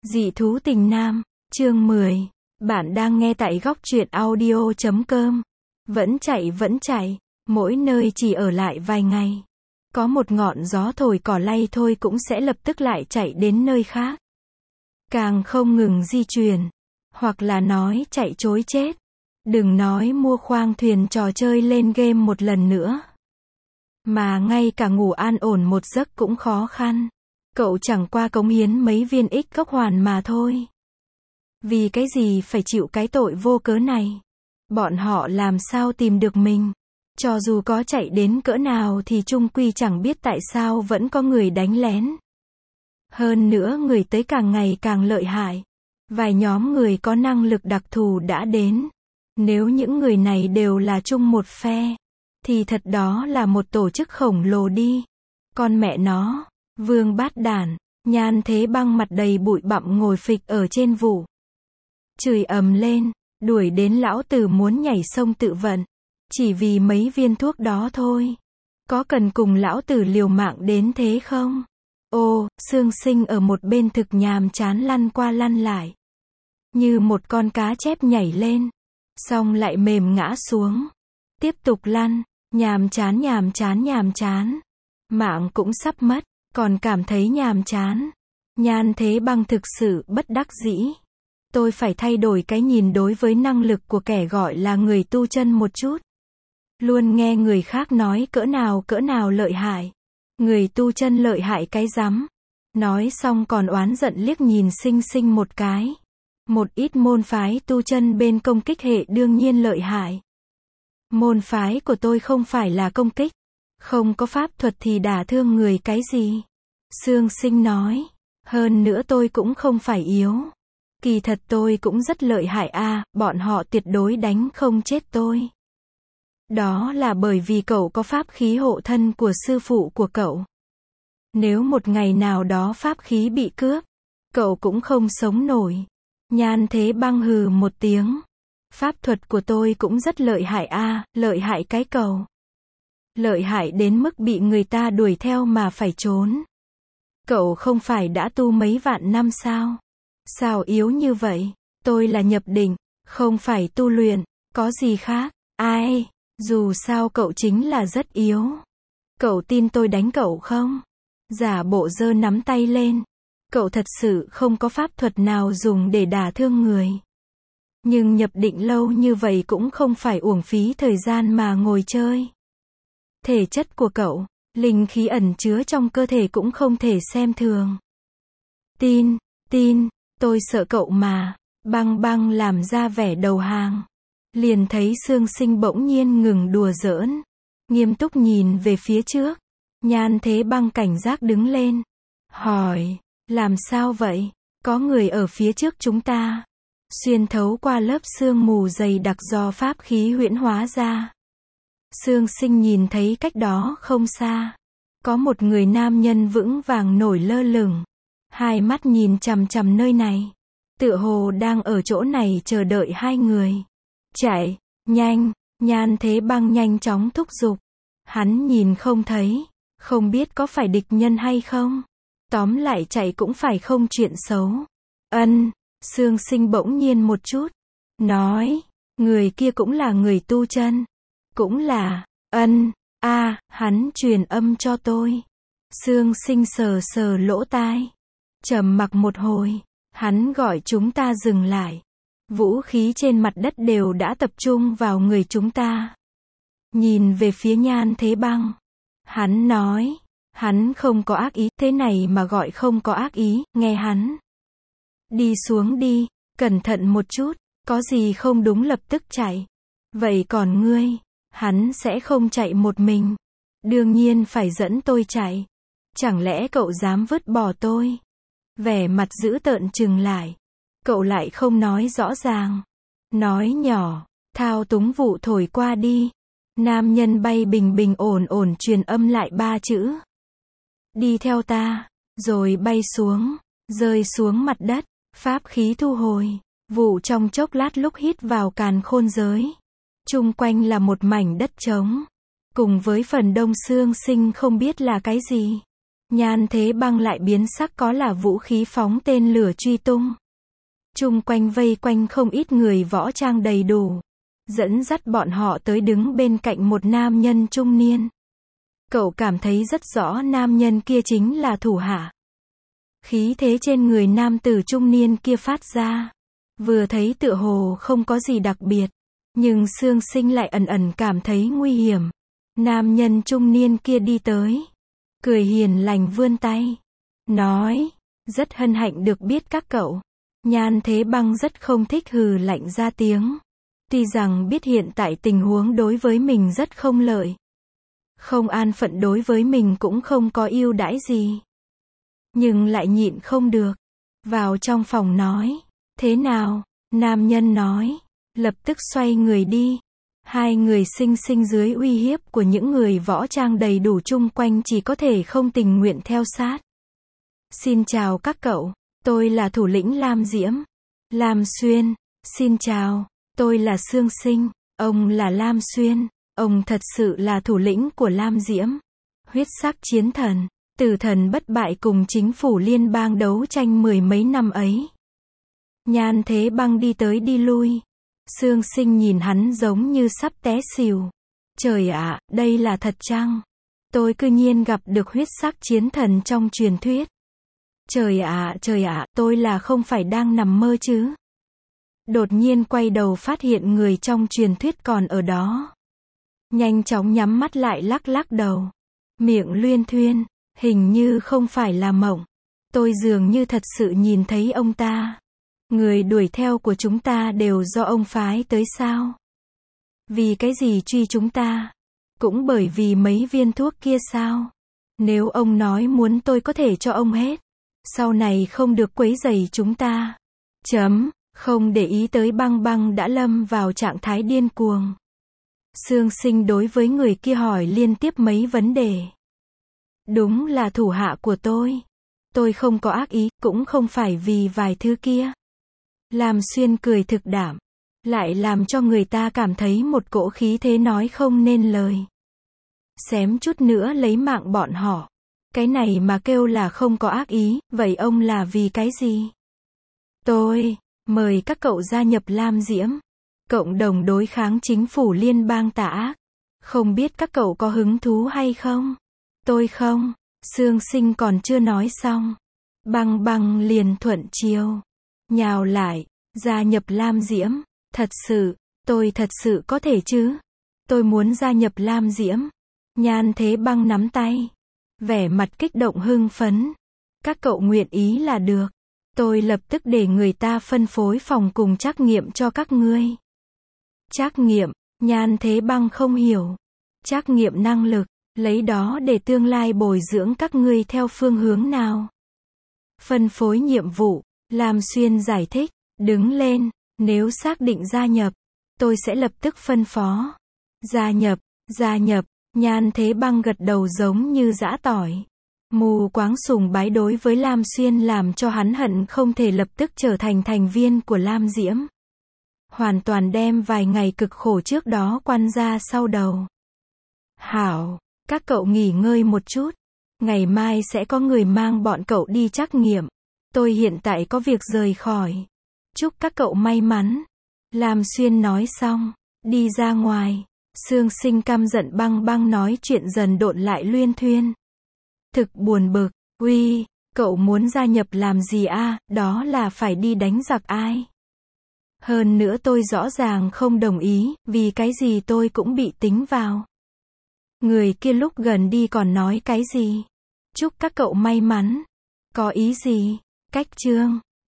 Dị thú tình nam, chương 10. Bạn đang nghe tại góc truyện audio.com. Vẫn chạy, mỗi nơi chỉ ở lại vài ngày. Có một ngọn gió thổi cỏ lay thôi cũng sẽ lập tức lại chạy đến nơi khác. Càng không ngừng di chuyển. Hoặc là nói chạy trối chết. Đừng nói mua khoang thuyền trò chơi lên game một lần nữa. Mà ngay cả ngủ an ổn một giấc cũng khó khăn. Cậu chẳng qua cống hiến mấy viên ích gốc hoàn mà thôi. Vì cái gì phải chịu cái tội vô cớ này? Bọn họ làm sao tìm được mình? Cho dù có chạy đến cỡ nào thì chung quy chẳng biết tại sao vẫn có người đánh lén. Hơn nữa người tới càng ngày càng lợi hại. Vài nhóm người có năng lực đặc thù đã đến. Nếu những người này đều là chung một phe, thì thật đó là một tổ chức khổng lồ đi. Con mẹ nó, Vương Bát Đản, Nhan Thế Băng mặt đầy bụi bặm ngồi phịch ở trên vụ. Chửi ầm lên, đuổi đến lão tử muốn nhảy sông tự vận. Chỉ vì mấy viên thuốc đó thôi. Có cần cùng lão tử liều mạng đến thế không? Ô, Sương Sinh ở một bên thực nhàm chán lăn qua lăn lại. Như một con cá chép nhảy lên. Xong lại mềm ngã xuống. Tiếp tục lăn, nhàm chán. Mạng cũng sắp mất, còn cảm thấy nhàm chán. Nhan Thế Băng thực sự bất đắc dĩ. Tôi phải thay đổi cái nhìn đối với năng lực của kẻ gọi là người tu chân một chút. Luôn nghe người khác nói cỡ nào lợi hại. Người tu chân lợi hại cái rắm. Nói xong còn oán giận liếc nhìn Sinh Sinh một cái. Một ít môn phái tu chân bên công kích hệ đương nhiên lợi hại. Môn phái của tôi không phải là công kích. Không có pháp thuật thì đả thương người cái gì? Sương Sinh nói. Hơn nữa tôi cũng không phải yếu. Kỳ thật tôi cũng rất lợi hại a, bọn họ tuyệt đối đánh không chết tôi. Đó là bởi vì cậu có pháp khí hộ thân của sư phụ của cậu. Nếu một ngày nào đó pháp khí bị cướp, cậu cũng không sống nổi. Nhan Thế Băng hừ một tiếng. Pháp thuật của tôi cũng rất lợi hại a, lợi hại cái cầu. Lợi hại đến mức bị người ta đuổi theo mà phải trốn. Cậu không phải đã tu mấy vạn năm sao? Sao yếu như vậy? Tôi là nhập định, không phải tu luyện, có gì khác? Ai? Dù sao cậu chính là rất yếu. Cậu tin tôi đánh cậu không? Giả bộ giơ nắm tay lên. Cậu thật sự không có pháp thuật nào dùng để đả thương người. Nhưng nhập định lâu như vậy cũng không phải uổng phí thời gian mà ngồi chơi. Thể chất của cậu, linh khí ẩn chứa trong cơ thể cũng không thể xem thường. Tin, tôi sợ cậu mà. Băng làm ra vẻ đầu hàng. Liền thấy Sương Sinh bỗng nhiên ngừng đùa giỡn. Nghiêm túc nhìn về phía trước. Nhan Thế Băng cảnh giác đứng lên. Hỏi, làm sao vậy? Có người ở phía trước chúng ta. Xuyên thấu qua lớp sương mù dày đặc do pháp khí huyễn hóa ra. Sương Sinh nhìn thấy cách đó không xa. Có một người nam nhân vững vàng nổi lơ lửng. Hai mắt nhìn chằm chằm nơi này. Tựa hồ đang ở chỗ này chờ đợi hai người. Chạy, nhanh, Nhan Thế Băng nhanh chóng thúc giục. Hắn nhìn không thấy. Không biết có phải địch nhân hay không. Tóm lại chạy cũng phải không chuyện xấu. Sương Sinh bỗng nhiên một chút. Nói, người kia cũng là người tu chân. Cũng là, hắn truyền âm cho tôi. Sương Sinh sờ lỗ tai. Trầm mặc một hồi. Hắn gọi chúng ta dừng lại. Vũ khí trên mặt đất đều đã tập trung vào người chúng ta. Nhìn về phía Nhan Thế Băng. Hắn nói, hắn không có ác ý, thế này mà gọi không có ác ý, nghe hắn. Đi xuống đi, cẩn thận một chút, có gì không đúng lập tức chạy. Vậy còn ngươi, hắn sẽ không chạy một mình. Đương nhiên phải dẫn tôi chạy. Chẳng lẽ cậu dám vứt bỏ tôi? Vẻ mặt dữ tợn trừng lại. Cậu lại không nói rõ ràng. Nói nhỏ, thao túng vụ thổi qua đi. Nam nhân bay bình ổn truyền âm lại 3 chữ. Đi theo ta, rồi bay xuống, rơi xuống mặt đất, pháp khí thu hồi. Vụ trong chốc lát lúc hít vào càn khôn giới. Chung quanh là một mảnh đất trống. Cùng với phần đông Sương Sinh không biết là cái gì. Nhan Thế Băng lại biến sắc, có là vũ khí phóng tên lửa truy tung. Chung quanh vây quanh không ít người võ trang đầy đủ, dẫn dắt bọn họ tới đứng bên cạnh một nam nhân trung niên. Cậu cảm thấy rất rõ nam nhân kia chính là thủ hạ. Khí thế trên người nam tử trung niên kia phát ra, vừa thấy tựa hồ không có gì đặc biệt, nhưng Sương Sinh lại ẩn ẩn cảm thấy nguy hiểm. Nam nhân trung niên kia đi tới, cười hiền lành vươn tay, nói, rất hân hạnh được biết các cậu. Nhan Thế Băng rất không thích, hừ lạnh ra tiếng. Tuy rằng biết hiện tại tình huống đối với mình rất không lợi, không an phận đối với mình cũng không có ưu đãi gì, nhưng lại nhịn không được. Vào trong phòng nói, thế nào? Nam nhân nói, lập tức xoay người đi. Hai người xinh xinh dưới uy hiếp của những người võ trang đầy đủ chung quanh chỉ có thể không tình nguyện theo sát. Xin chào các cậu, tôi là thủ lĩnh Lam Diễm. Lam Xuyên. Xin chào, tôi là Sương Sinh, ông là Lam Xuyên, ông thật sự là thủ lĩnh của Lam Diễm. Huyết sắc chiến thần, tử thần bất bại cùng chính phủ liên bang đấu tranh mười mấy năm ấy. Nhan Thế Băng đi tới đi lui. Sương Sinh nhìn hắn giống như sắp té xỉu. Trời ạ, đây là thật chăng? Tôi cư nhiên gặp được huyết sắc chiến thần trong truyền thuyết. Trời ạ, tôi là không phải đang nằm mơ chứ? Đột nhiên quay đầu phát hiện người trong truyền thuyết còn ở đó. Nhanh chóng nhắm mắt lại lắc lắc đầu. Miệng luyên thuyên, hình như không phải là mộng. Tôi dường như thật sự nhìn thấy ông ta. Người đuổi theo của chúng ta đều do ông phái tới sao? Vì cái gì truy chúng ta? Cũng bởi vì mấy viên thuốc kia sao? Nếu ông nói muốn tôi có thể cho ông hết. Sau này không được quấy rầy chúng ta. Không để ý tới Băng Băng đã lâm vào trạng thái điên cuồng. Sương Sinh đối với người kia hỏi liên tiếp mấy vấn đề. Đúng là thủ hạ của tôi. Tôi không có ác ý, cũng không phải vì vài thứ kia. Lam Xuyên cười thực đảm, lại làm cho người ta cảm thấy một cỗ khí thế nói không nên lời. Xém chút nữa lấy mạng bọn họ. Cái này mà kêu là không có ác ý, vậy ông là vì cái gì? Tôi mời các cậu gia nhập Lam Diễm, cộng đồng đối kháng chính phủ liên bang tà ác. Không biết các cậu có hứng thú hay không? Tôi không. Sương Sinh còn chưa nói xong, Băng Băng liền thuận chiêu, nhào lại, gia nhập Lam Diễm. Thật sự, tôi thật sự có thể chứ? Tôi muốn gia nhập Lam Diễm. Nhan Thế Băng nắm tay, vẻ mặt kích động hưng phấn. Các cậu nguyện ý là được. Tôi lập tức để người ta phân phối phòng cùng trắc nghiệm cho các ngươi. Trắc nghiệm? Nhan Thế Băng không hiểu. Trắc nghiệm năng lực, lấy đó để tương lai bồi dưỡng các ngươi theo phương hướng nào? Phân phối nhiệm vụ, Lam Xuyên giải thích, đứng lên, nếu xác định gia nhập, tôi sẽ lập tức phân phó. Gia nhập, Nhan Thế Băng gật đầu giống như giã tỏi. Mù quáng sùng bái đối với Lam Xuyên làm cho hắn hận không thể lập tức trở thành thành viên của Lam Diễm. Hoàn toàn đem vài ngày cực khổ trước đó quăng ra sau đầu. Hảo, các cậu nghỉ ngơi một chút. Ngày mai sẽ có người mang bọn cậu đi trắc nghiệm. Tôi hiện tại có việc rời khỏi. Chúc các cậu may mắn. Lam Xuyên nói xong, đi ra ngoài. Sương Sinh căm giận Băng Băng nói chuyện dần độn lại luyên thuyên. Thực buồn bực, uy, cậu muốn gia nhập làm gì a? Đó là phải đi đánh giặc ai? Hơn nữa tôi rõ ràng không đồng ý, vì cái gì tôi cũng bị tính vào. Người kia lúc gần đi còn nói cái gì? Chúc các cậu may mắn. Có ý gì? Cách chương